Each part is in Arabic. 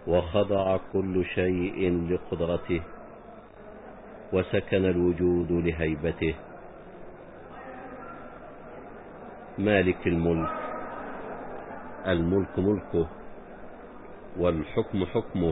وخضع كل شيء لقدرته، وسكن الوجود لهيبته. مالك الملك، الملك ملكه، والحكم حكمه،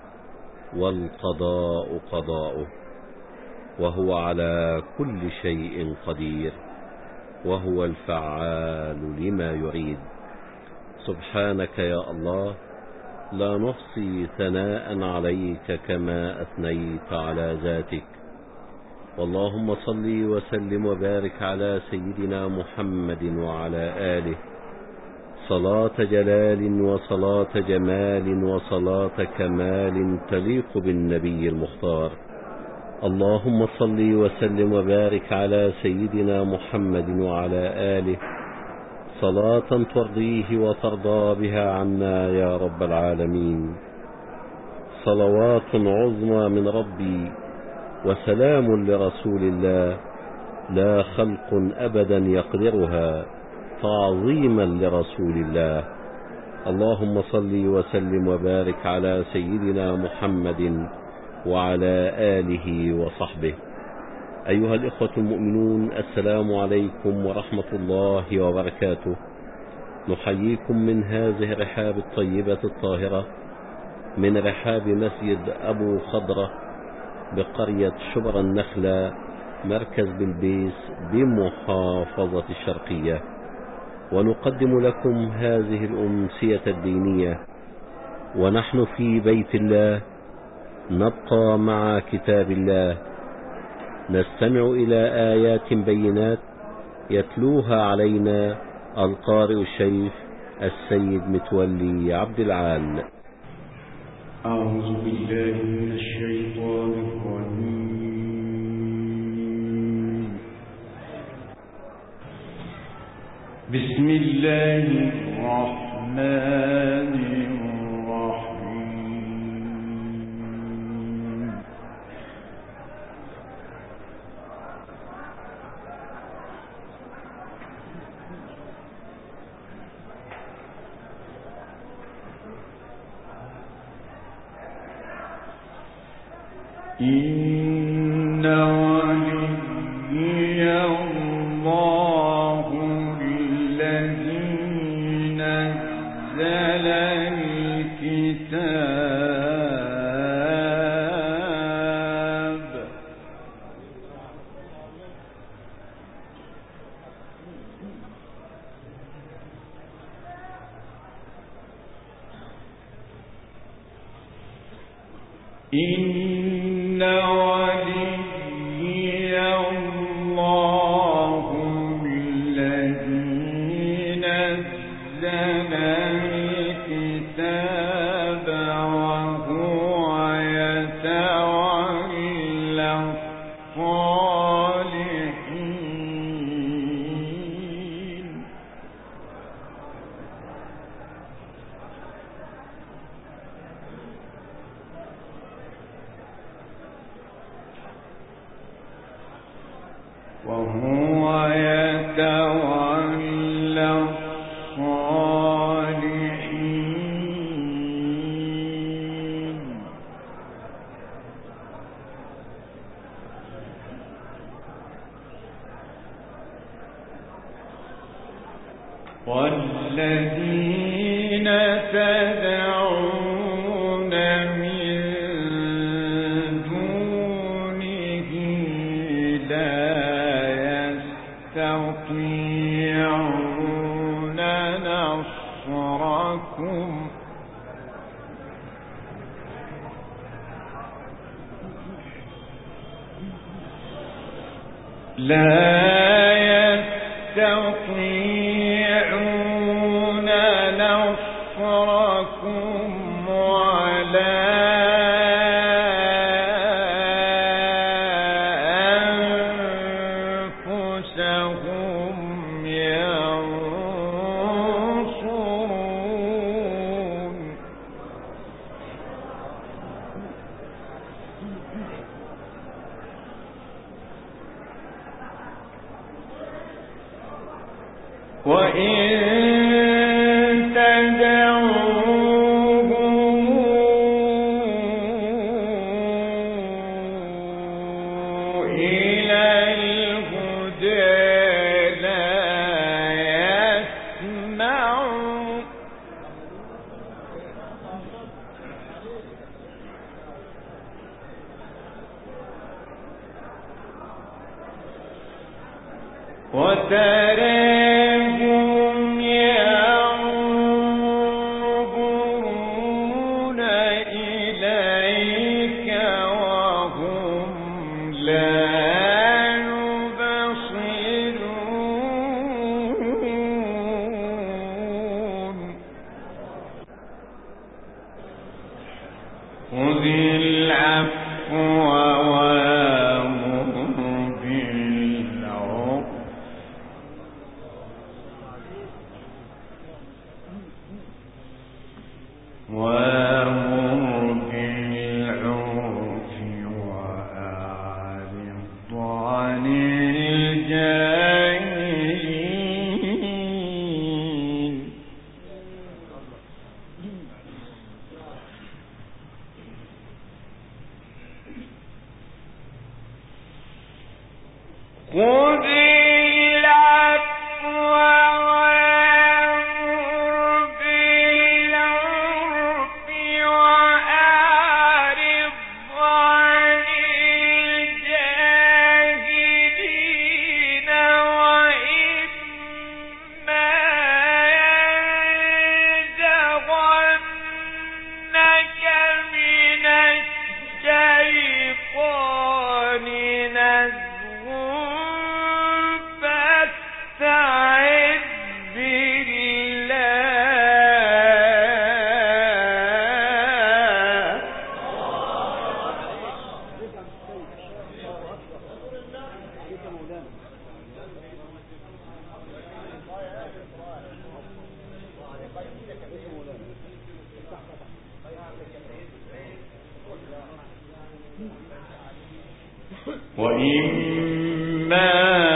والقضاء قضاؤه، وهو على كل شيء قدير، وهو الفعال لما يريد. سبحانك يا الله، لا نحصي ثناء عليك كما أثنيت على ذاتك. واللهم صل وسلم وبارك على سيدنا محمد وعلى آله، صلاة جلال وصلاة جمال وصلاة كمال تليق بالنبي المختار. اللهم صل وسلم وبارك على سيدنا محمد وعلى آله، صلاة ترضيه وترضى بها عنا يا رب العالمين. صلوات عظمى من ربي وسلام لرسول الله، لا خلق أبدا يقدرها، تعظيما لرسول الله. اللهم صل وسلم وبارك على سيدنا محمد وعلى آله وصحبه. أيها الإخوة المؤمنون، السلام عليكم ورحمة الله وبركاته. نحييكم من هذه الرحاب الطيبة الطاهرة، من رحاب مسجد أبو خضرة بقرية شبر النخلة، مركز بلبيس بمحافظة الشرقية، ونقدم لكم هذه الأمسية الدينية ونحن في بيت الله، نبقى مع كتاب الله، نستمع إلى آيات بينات يتلوها علينا القارئ الشريف السيد متولي عبد العال. أعوذ بالله من الشيطان الرجيم. بسم الله الرحمن الرحيم. إن وليي الله الذي نزل الكتاب. إن وليي الله الذي نزل الكتاب وهو يتولى الصالحين. وهو يتولى الصالحين. والذين تدعون من دونه لا يستطيعون نصركم ولا أنفسهم ينصرون. وإن تدعوهم وتراهم ينظرون إليك وهم لا يبصرون خذ العفو وأمر بالعرف وأعرض عن الجاهلين خذ العفو وأمر بالعرف وأعرض عن الجاهلين وإما ينزغنك من الشيطان نزغ فاستعذ بالله وإما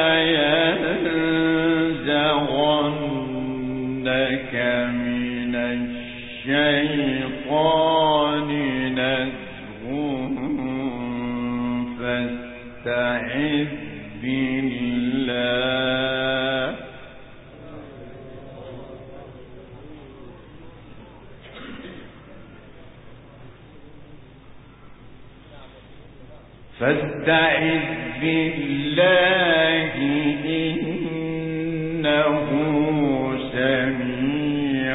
ينزغنك من الشيطان نزغ فاستعذ بالله فاستعذ بالله إنه سميع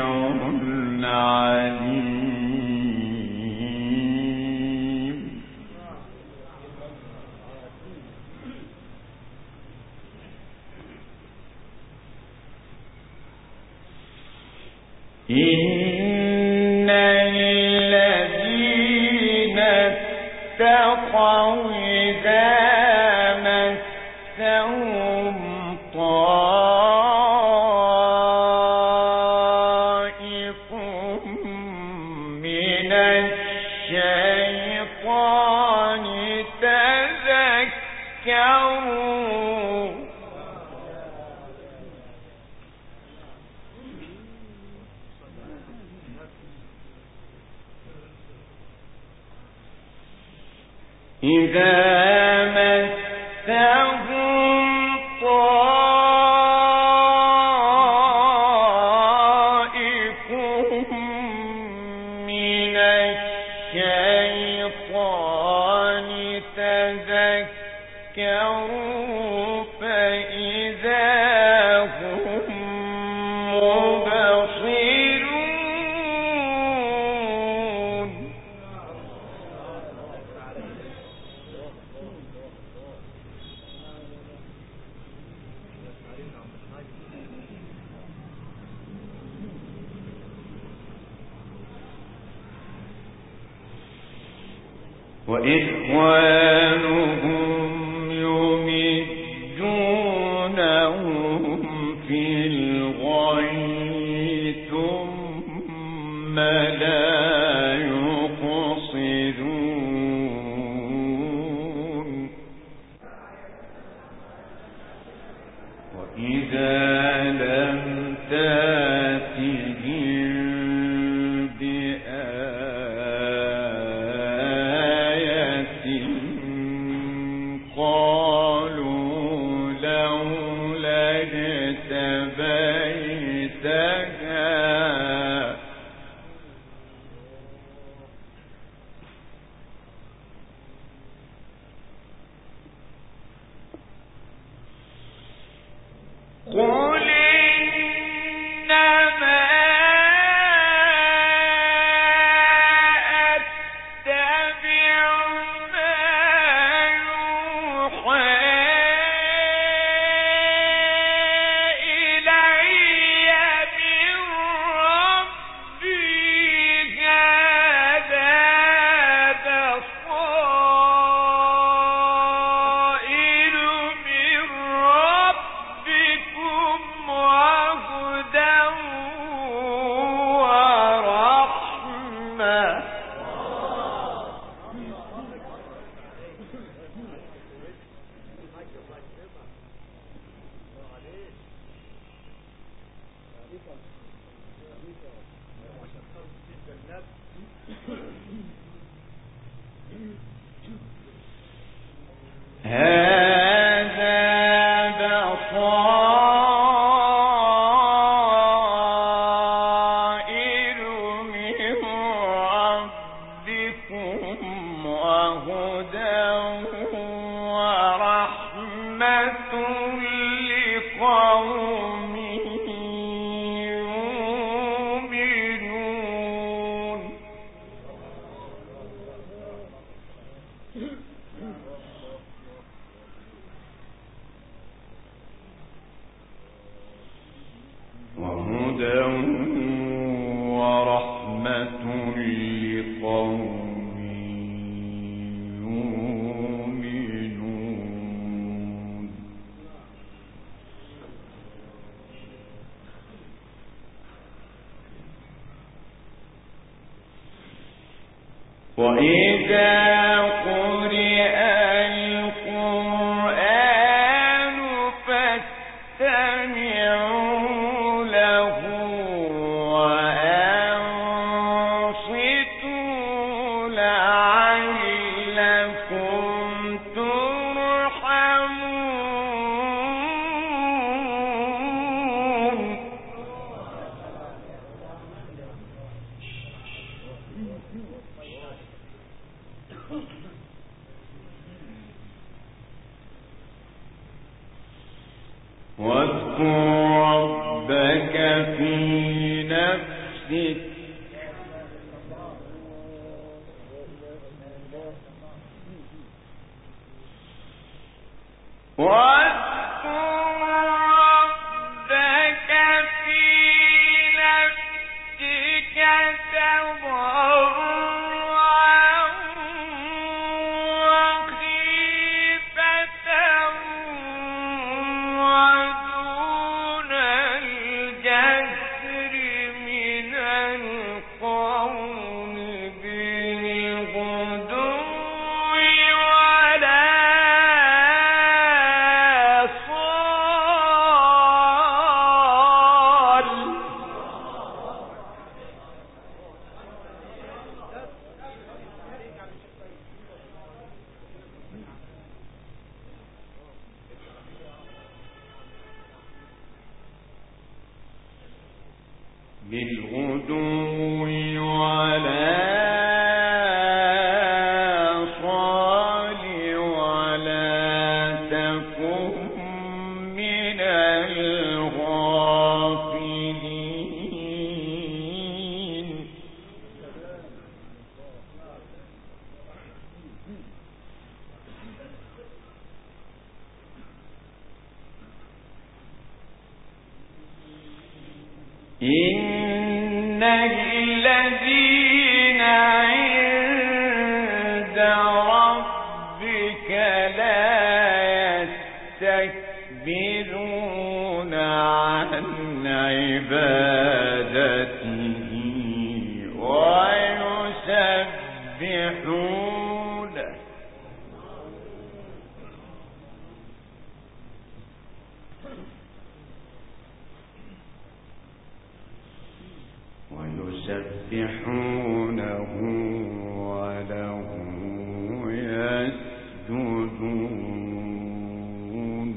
عليم إن الذين اتقوا إذا مسهم طائف من الشيطان تذكروا إذا مسهم طائف من الشيطان تذكروا فإذا هم مبصرون وإخوانهم يمدونهم في الغي ثم لا يقصرون وإذا لم تأتهم بآية قالوا لولا اجتبيتها وإذا قرئ القرآن فاستمعوا له وأنصتوا لعلكم ترحمون. واذكر ربك في نفسك بالغدو والآصال ولا تكن من الغافلين. إن الذين عند ربك لا يستكبرون عن عبادته ويسبحونه وله يسجدون.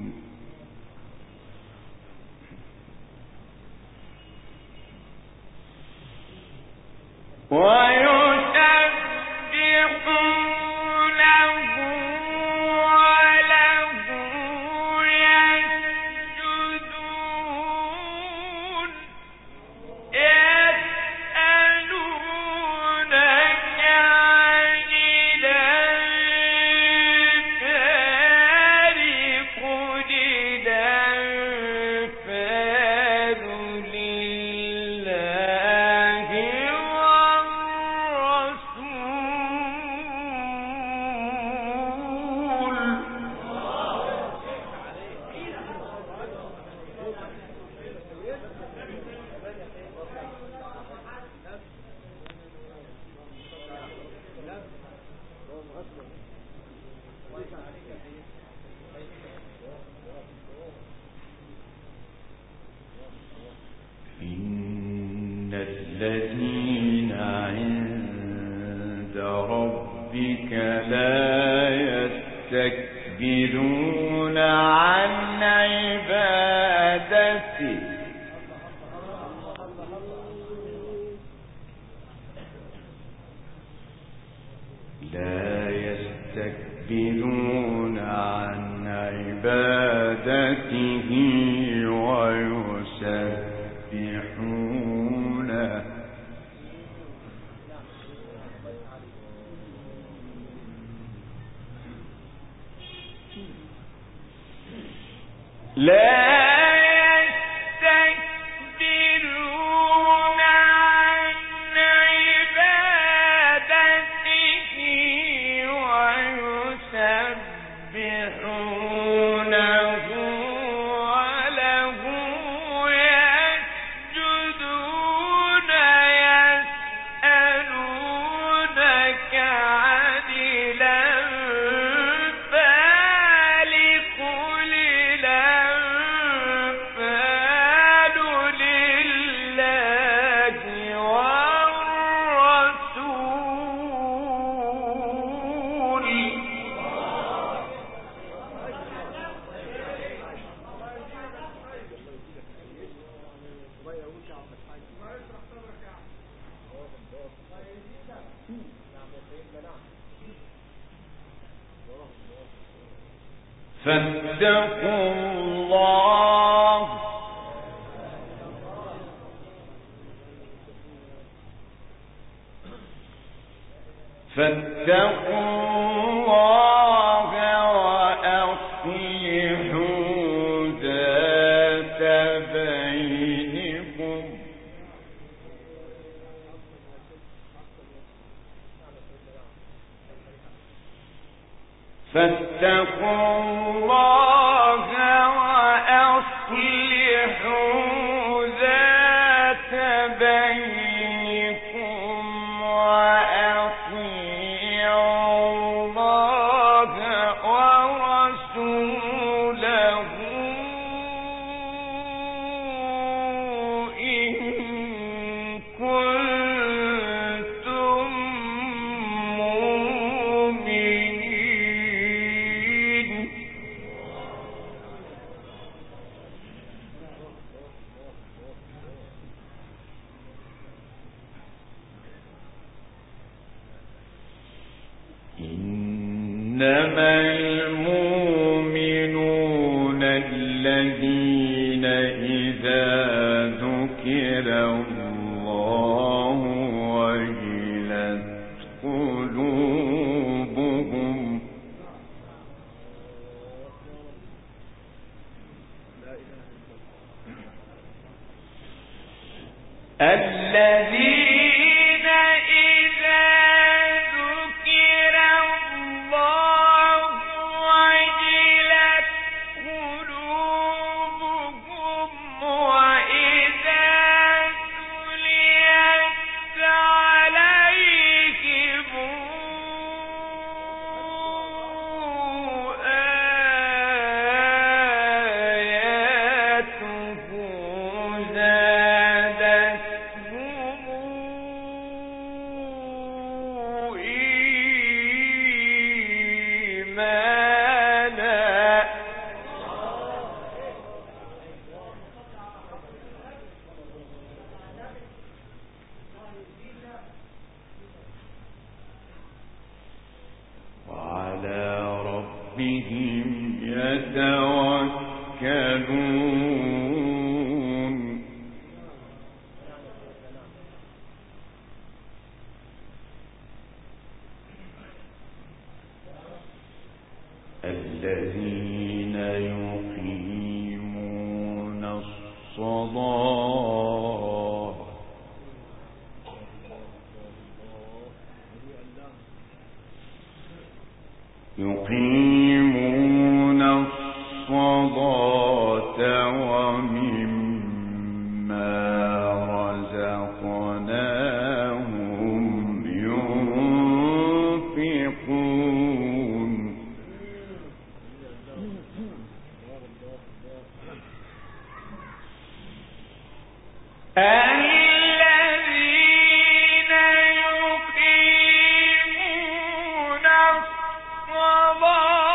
يستكبرون عن عبادته لا يستكبرون عن عبادته ويسبحونه لا فاتقوا الله وأصلحوا ذات بينكم فاتقوا الله وأصلحوا ذات بينكم وأطيعوا الله ورسوله إن كنتم مؤمنين إنما المؤمنون الذين إذا ذكر الله وجلت قلوبهم الذين إذا ذكر الله وجلت قلوبهم وإذا تليت عليهم آياته زادتهم إيمانا وعلى ربهم يتوكلون الذين يقيمون الصلاة ومما رزقناهم ينفقون الذين يقيمون الصلاة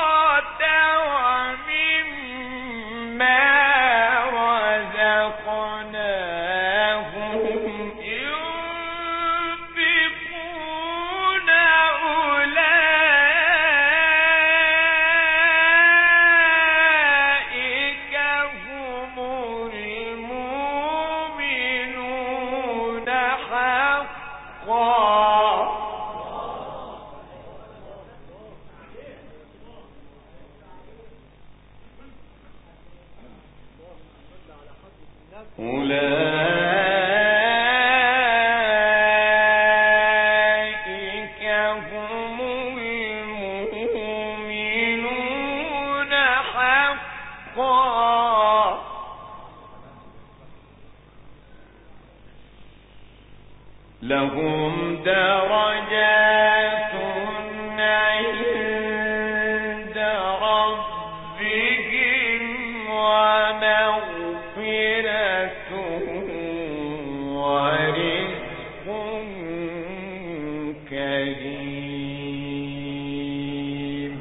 أولئك هم المؤمنون حقا لهم درجات عند ربهم ومغفرة ورزق كريم.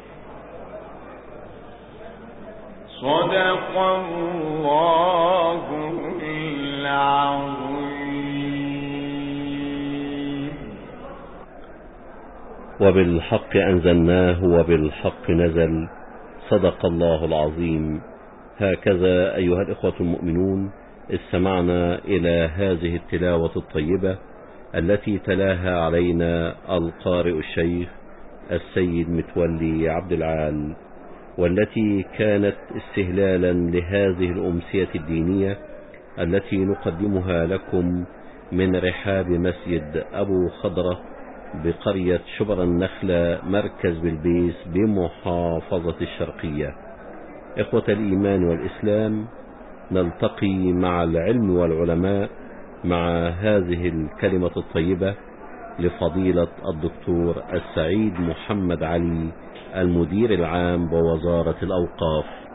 صدق الله العظيم. وبالحق أنزلناه وبالحق نزل. صدق الله العظيم. هكذا أيها الإخوة المؤمنون استمعنا إلى هذه التلاوة الطيبة التي تلاها علينا القارئ الشيخ السيد متولي عبد العال، والتي كانت استهلالا لهذه الأمسية الدينية التي نقدمها لكم من رحاب مسجد أبو خضرة بقرية شبر النخلة مركز بلبيس بمحافظة الشرقية. إخوة الإيمان والإسلام، نلتقي مع العلم والعلماء مع هذه الكلمة الطيبة لفضيلة الدكتور السعيد محمد علي المدير العام بوزارة الأوقاف.